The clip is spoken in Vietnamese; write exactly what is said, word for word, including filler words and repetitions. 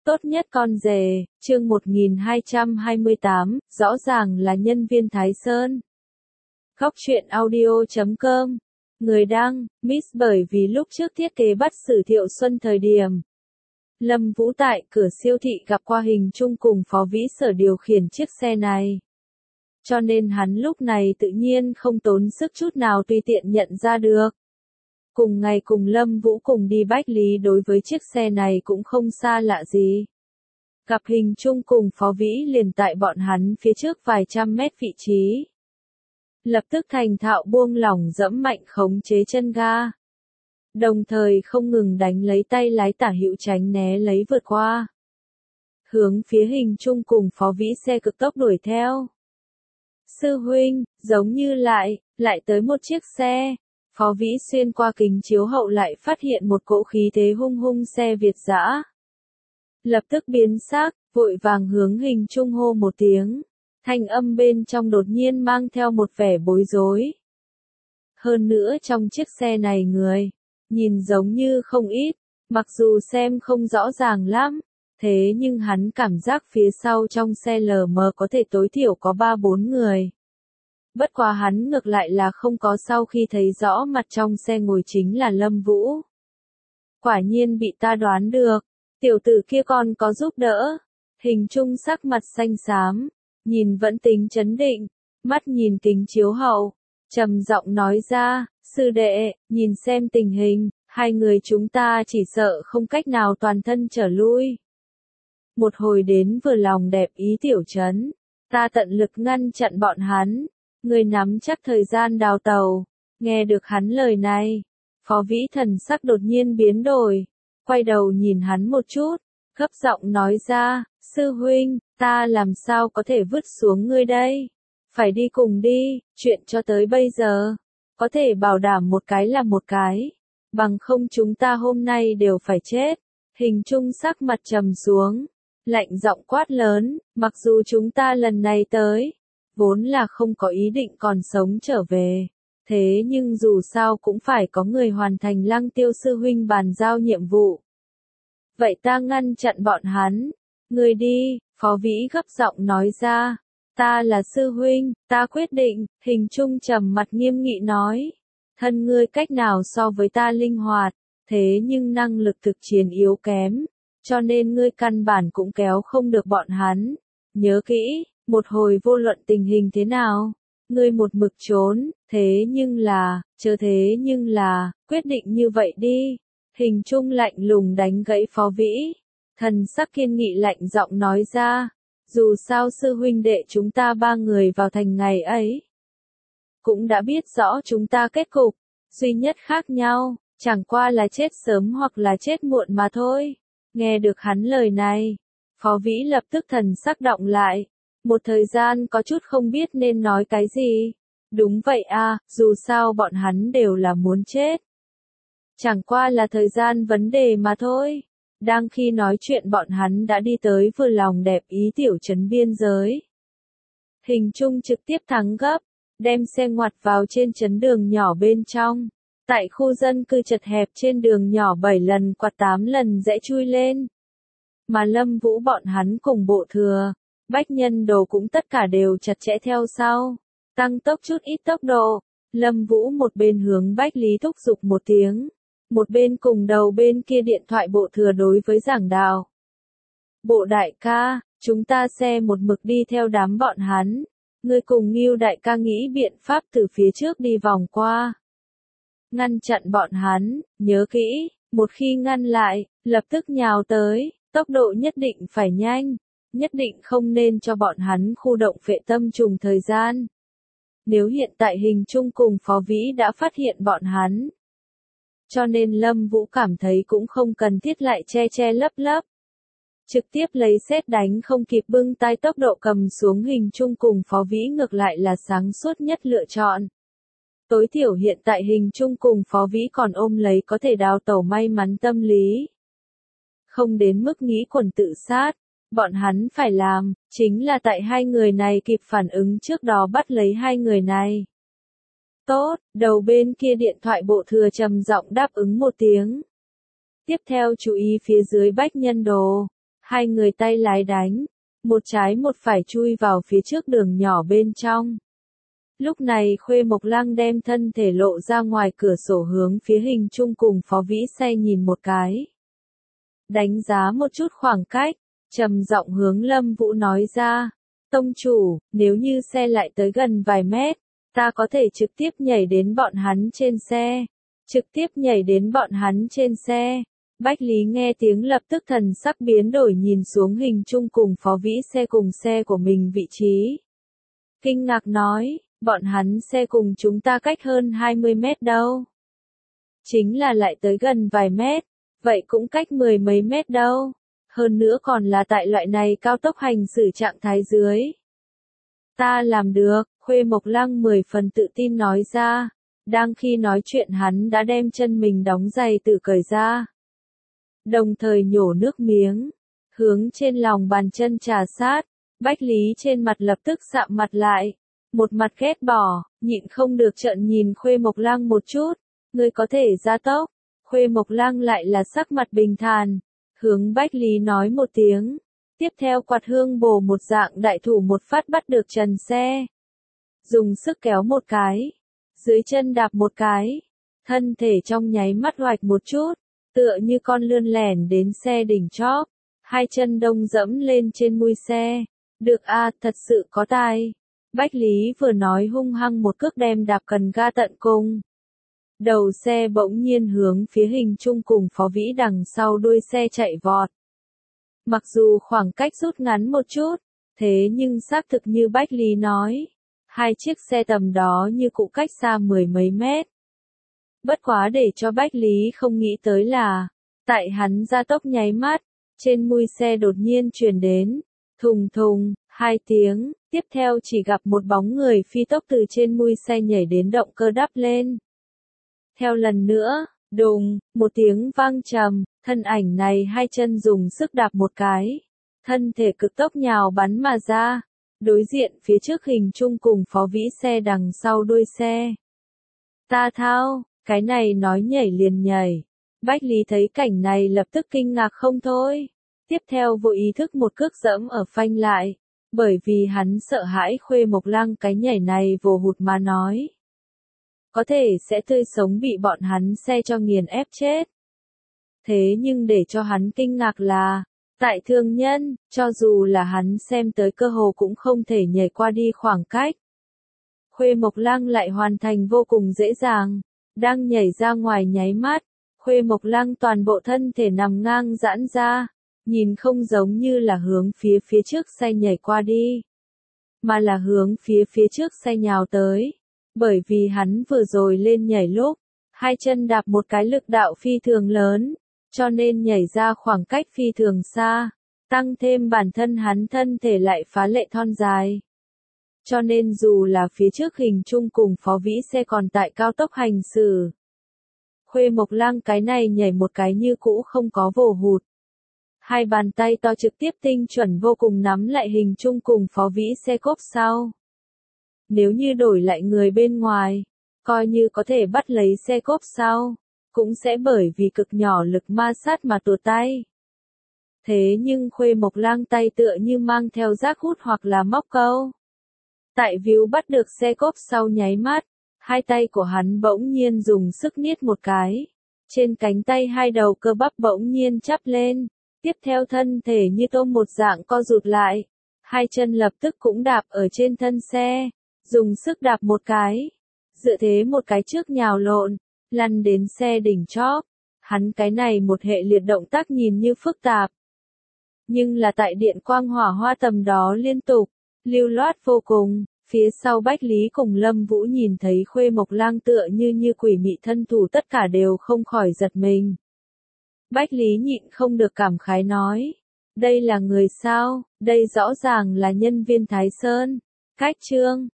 Tốt nhất con rể, chương một nghìn hai trăm hai mươi tám, rõ ràng là nhân viên Thái Sơn. Góc truyện audio chấm com. Người đăng, Miss bởi vì lúc trước thiết kế bắt Sử Thiệu Xuân thời điểm. Lâm Vũ tại cửa siêu thị gặp qua Hình Trung cùng Phó Vĩ Sở điều khiển chiếc xe này. Cho nên hắn lúc này tự nhiên không tốn sức chút nào tùy tiện nhận ra được. Cùng ngày cùng Lâm Vũ cùng đi Bách Lý đối với chiếc xe này cũng không xa lạ gì. Gặp Hình Trung cùng Phó Vĩ liền tại bọn hắn phía trước vài trăm mét vị trí. Lập tức thành thạo buông lỏng dẫm mạnh khống chế chân ga. Đồng thời không ngừng đánh lấy tay lái tả hữu tránh né lấy vượt qua. Hướng phía Hình Trung cùng Phó Vĩ xe cực tốc đuổi theo. Sư huynh, giống như lại, lại tới một chiếc xe. Phó Vĩ xuyên qua kính chiếu hậu lại phát hiện một cỗ khí thế hung hung xe Việt dã. Lập tức biến sắc, vội vàng hướng Hình Trung hô một tiếng. Thanh âm bên trong đột nhiên mang theo một vẻ bối rối. Hơn nữa trong chiếc xe này người, nhìn giống như không ít, mặc dù xem không rõ ràng lắm, thế nhưng hắn cảm giác phía sau trong xe lờ mờ có thể tối thiểu có ba bốn người. Bất quá hắn ngược lại là không có sau khi thấy rõ mặt trong xe ngồi chính là Lâm Vũ. Quả nhiên bị ta đoán được, tiểu tử kia còn có giúp đỡ. Hình Trung sắc mặt xanh xám, nhìn vẫn tính trấn định, mắt nhìn kính chiếu hậu, trầm giọng nói ra, sư đệ, nhìn xem tình hình, hai người chúng ta chỉ sợ không cách nào toàn thân trở lui. Một hồi đến vừa lòng đẹp ý tiểu trấn, ta tận lực ngăn chặn bọn hắn. Người nắm chắc thời gian đào tàu. Nghe được hắn lời này, Phó Vĩ thần sắc đột nhiên biến đổi, quay đầu nhìn hắn một chút, gấp giọng nói ra, sư huynh, ta làm sao có thể vứt xuống ngươi đây? Phải đi cùng đi, chuyện cho tới bây giờ, có thể bảo đảm một cái là một cái, bằng không chúng ta hôm nay đều phải chết. Hình Trung sắc mặt trầm xuống, lạnh giọng quát lớn, mặc dù chúng ta lần này tới, vốn là không có ý định còn sống trở về. Thế nhưng dù sao cũng phải có người hoàn thành Lăng Tiêu sư huynh bàn giao nhiệm vụ. Vậy ta ngăn chặn bọn hắn. Người đi, Phó Vĩ gấp giọng nói ra. Ta là sư huynh, ta quyết định. Hình Trung trầm mặt nghiêm nghị nói. Thân ngươi cách nào so với ta linh hoạt, thế nhưng năng lực thực chiến yếu kém. Cho nên ngươi căn bản cũng kéo không được bọn hắn. Nhớ kỹ. Một hồi vô luận tình hình thế nào, ngươi một mực trốn, thế nhưng là, chớ thế nhưng là, quyết định như vậy đi. Hình Trung lạnh lùng đánh gãy Phó Vĩ, thần sắc kiên nghị lạnh giọng nói ra, dù sao sư huynh đệ chúng ta ba người vào thành ngày ấy, cũng đã biết rõ chúng ta kết cục, duy nhất khác nhau, chẳng qua là chết sớm hoặc là chết muộn mà thôi. Nghe được hắn lời này, Phó Vĩ lập tức thần sắc động lại. Một thời gian có chút không biết nên nói cái gì. Đúng vậy à, dù sao bọn hắn đều là muốn chết. Chẳng qua là thời gian vấn đề mà thôi. Đang khi nói chuyện bọn hắn đã đi tới vừa lòng đẹp ý tiểu trấn biên giới. Hình Trung trực tiếp thắng gấp, đem xe ngoặt vào trên trấn đường nhỏ bên trong. Tại khu dân cư chật hẹp trên đường nhỏ bảy lần quạt tám lần rẽ chui lên. Mà Lâm Vũ bọn hắn cùng bộ thừa. Bách Nhân Đồ cũng tất cả đều chặt chẽ theo sau, tăng tốc chút ít tốc độ. Lâm Vũ một bên hướng Bách Lý thúc giục một tiếng, một bên cùng đầu bên kia điện thoại bộ thừa đối với giảng đạo. Bộ đại ca, chúng ta xe một mực đi theo đám bọn hắn, ngươi cùng Ngưu đại ca nghĩ biện pháp từ phía trước đi vòng qua. Ngăn chặn bọn hắn, nhớ kỹ, một khi ngăn lại, lập tức nhào tới, tốc độ nhất định phải nhanh. Nhất định không nên cho bọn hắn khu động phệ tâm trùng thời gian. Nếu hiện tại Hình Trung cùng Phó Vĩ đã phát hiện bọn hắn. Cho nên Lâm Vũ cảm thấy cũng không cần thiết lại che che lấp lấp. Trực tiếp lấy sét đánh không kịp bưng tay tốc độ cầm xuống Hình Trung cùng Phó Vĩ ngược lại là sáng suốt nhất lựa chọn. Tối thiểu hiện tại Hình Trung cùng Phó Vĩ còn ôm lấy có thể đào tẩu may mắn tâm lý. Không đến mức nghĩ quần tự sát. Bọn hắn phải làm, chính là tại hai người này kịp phản ứng trước đó bắt lấy hai người này. Tốt, đầu bên kia điện thoại bộ thừa trầm giọng đáp ứng một tiếng. Tiếp theo chú ý phía dưới Bách Nhân Đồ. Hai người tay lái đánh, một trái một phải chui vào phía trước đường nhỏ bên trong. Lúc này Khuê Mộc Lăng đem thân thể lộ ra ngoài cửa sổ hướng phía Hình Trung cùng Phó Vĩ Xe nhìn một cái. Đánh giá một chút khoảng cách, trầm giọng hướng Lâm Vũ nói ra, tông chủ, nếu như xe lại tới gần vài mét, ta có thể trực tiếp nhảy đến bọn hắn trên xe. Trực tiếp nhảy đến bọn hắn trên xe. Bách Lý nghe tiếng lập tức thần sắc biến đổi nhìn xuống Hình Trung cùng Phó Vĩ Xe cùng xe của mình vị trí. Kinh ngạc nói, bọn hắn xe cùng chúng ta cách hơn hai mươi mét đâu. Chính là lại tới gần vài mét, vậy cũng cách mười mấy mét đâu. Hơn nữa còn là tại loại này cao tốc hành xử trạng thái dưới. Ta làm được, Khuê Mộc Lăng mười phần tự tin nói ra. Đang khi nói chuyện hắn đã đem chân mình đóng giày tự cởi ra. Đồng thời nhổ nước miếng, hướng trên lòng bàn chân trà sát. Bách Lý trên mặt lập tức sạm mặt lại. Một mặt ghét bỏ, nhịn không được trợn nhìn Khuê Mộc Lăng một chút. Ngươi có thể gia tốc. Khuê Mộc Lăng lại là sắc mặt bình thản. Hướng Bách Lý nói một tiếng. Tiếp theo quạt hương bổ một dạng đại thủ một phát bắt được trần xe. Dùng sức kéo một cái. Dưới chân đạp một cái. Thân thể trong nháy mắt hoạch một chút. Tựa như con lươn lẻn đến xe đỉnh chóp. Hai chân đông dẫm lên trên mui xe. Được a, thật sự có tài. Bách Lý vừa nói hung hăng một cước đem đạp cần ga tận cùng. Đầu xe bỗng nhiên hướng phía Hình Trung cùng Phó Vĩ đằng sau đuôi xe chạy vọt. Mặc dù khoảng cách rút ngắn một chút, thế nhưng xác thực như Bách Lý nói. Hai chiếc xe tầm đó như cụ cách xa mười mấy mét. Bất quá để cho Bách Lý không nghĩ tới là, tại hắn gia tốc nháy mắt, trên mui xe đột nhiên truyền đến, thùng thùng, hai tiếng, tiếp theo chỉ gặp một bóng người phi tốc từ trên mui xe nhảy đến động cơ đắp lên. Theo lần nữa, đùng, một tiếng vang trầm, thân ảnh này hai chân dùng sức đạp một cái, thân thể cực tốc nhào bắn mà ra, đối diện phía trước Hình Trung cùng Phó Vĩ Xe đằng sau đuôi xe. Ta thao, cái này nói nhảy liền nhảy. Bách Lý thấy cảnh này lập tức kinh ngạc không thôi. Tiếp theo vô ý thức một cước dẫm ở phanh lại, bởi vì hắn sợ hãi Khuê Mộc Lăng cái nhảy này vồ hụt mà nói. Có thể sẽ tươi sống bị bọn hắn xe cho nghiền ép chết. Thế nhưng để cho hắn kinh ngạc là, tại thương nhân, cho dù là hắn xem tới cơ hồ cũng không thể nhảy qua đi khoảng cách. Khuê Mộc Lăng lại hoàn thành vô cùng dễ dàng, đang nhảy ra ngoài nháy mắt, Khuê Mộc Lăng toàn bộ thân thể nằm ngang giãn ra, nhìn không giống như là hướng phía phía trước xe nhảy qua đi, mà là hướng phía phía trước xe nhào tới, bởi vì hắn vừa rồi lên nhảy lúc, hai chân đạp một cái lực đạo phi thường lớn, cho nên nhảy ra khoảng cách phi thường xa, tăng thêm bản thân hắn thân thể lại phá lệ thon dài. Cho nên dù là phía trước Hình Trung cùng Phó Vĩ Xe còn tại cao tốc hành xử, Khuê Mộc Lăng cái này nhảy một cái như cũ không có vồ hụt. Hai bàn tay to trực tiếp tinh chuẩn vô cùng nắm lại Hình Trung cùng Phó Vĩ Xe cốp sau. Nếu như đổi lại người bên ngoài, coi như có thể bắt lấy xe cốp sau, cũng sẽ bởi vì cực nhỏ lực ma sát mà tuột tay. Thế nhưng Khuê Mộc Lăng tay tựa như mang theo rác hút hoặc là móc câu. Tại víu bắt được xe cốp sau nháy mắt, hai tay của hắn bỗng nhiên dùng sức niết một cái. Trên cánh tay hai đầu cơ bắp bỗng nhiên chắp lên, tiếp theo thân thể như tôm một dạng co rụt lại. Hai chân lập tức cũng đạp ở trên thân xe, dùng sức đạp một cái. Dựa thế một cái trước nhào lộn, lăn đến xe đỉnh chóp. Hắn cái này một hệ liệt động tác nhìn như phức tạp. Nhưng là tại điện quang hỏa hoa tầm đó liên tục, lưu loát vô cùng. Phía sau Bách Lý cùng Lâm Vũ nhìn thấy Khuê Mộc Lăng tựa như như quỷ mị thân thủ tất cả đều không khỏi giật mình. Bách Lý nhịn không được cảm khái nói. Đây là người sao, đây rõ ràng là nhân viên Thái Sơn. Cách chương